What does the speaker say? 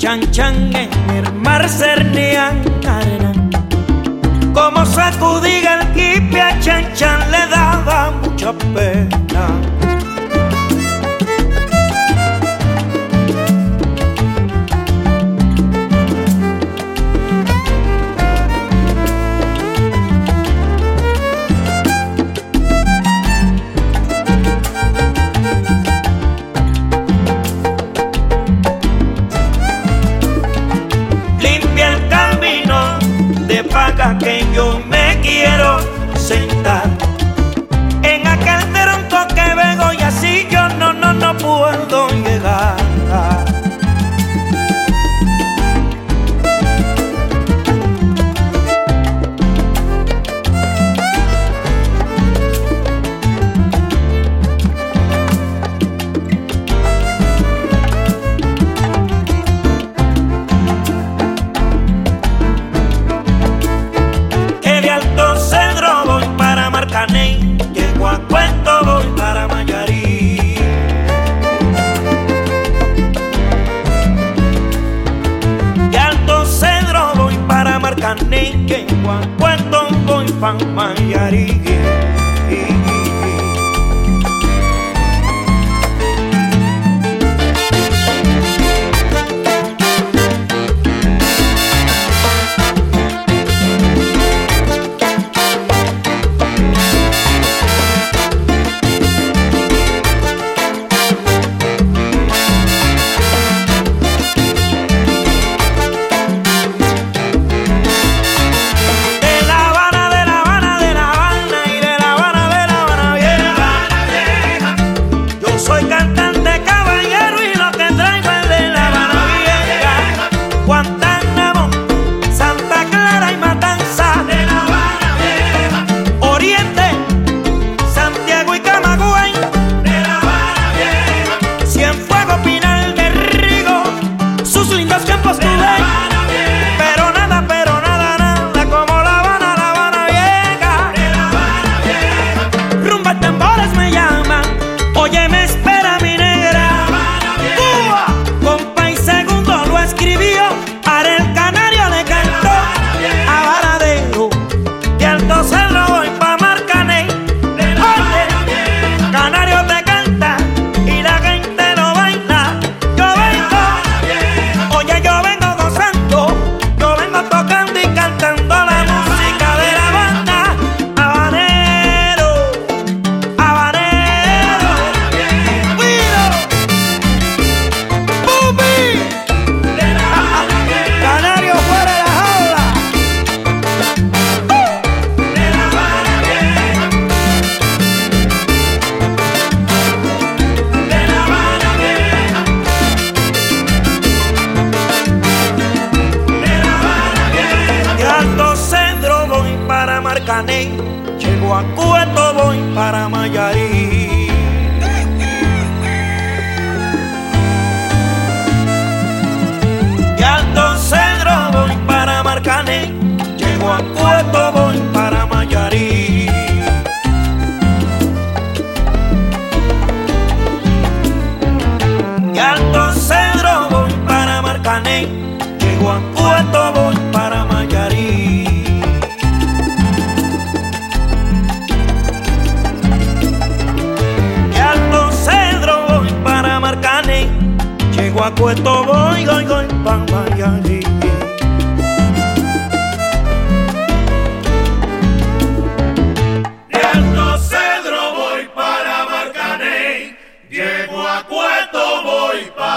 chan chan en el mar cernían arena. Como sacudía el kipe a chan chan le daba mucha pena. Que yo me quiero sentar en aquel tronco que vengo y así yo no puedo llegar. Llego a Puerto, voy para Mayarí. De Alto Cedro voy para Marcané, llego a Puerto, voy para Mayarí. Llego a Cueto, voy para Mayarí. De Alto Cedro voy para Marcané, llego a Cueto, voy para Mayarí. De Alto Cedro voy para Marcané, llego a Cueto, voy para Mayarí. Llego a Cueto, voy pa' Mayarí. De Alto Cedro voy para Marcané, llego a Cueto, voy pa'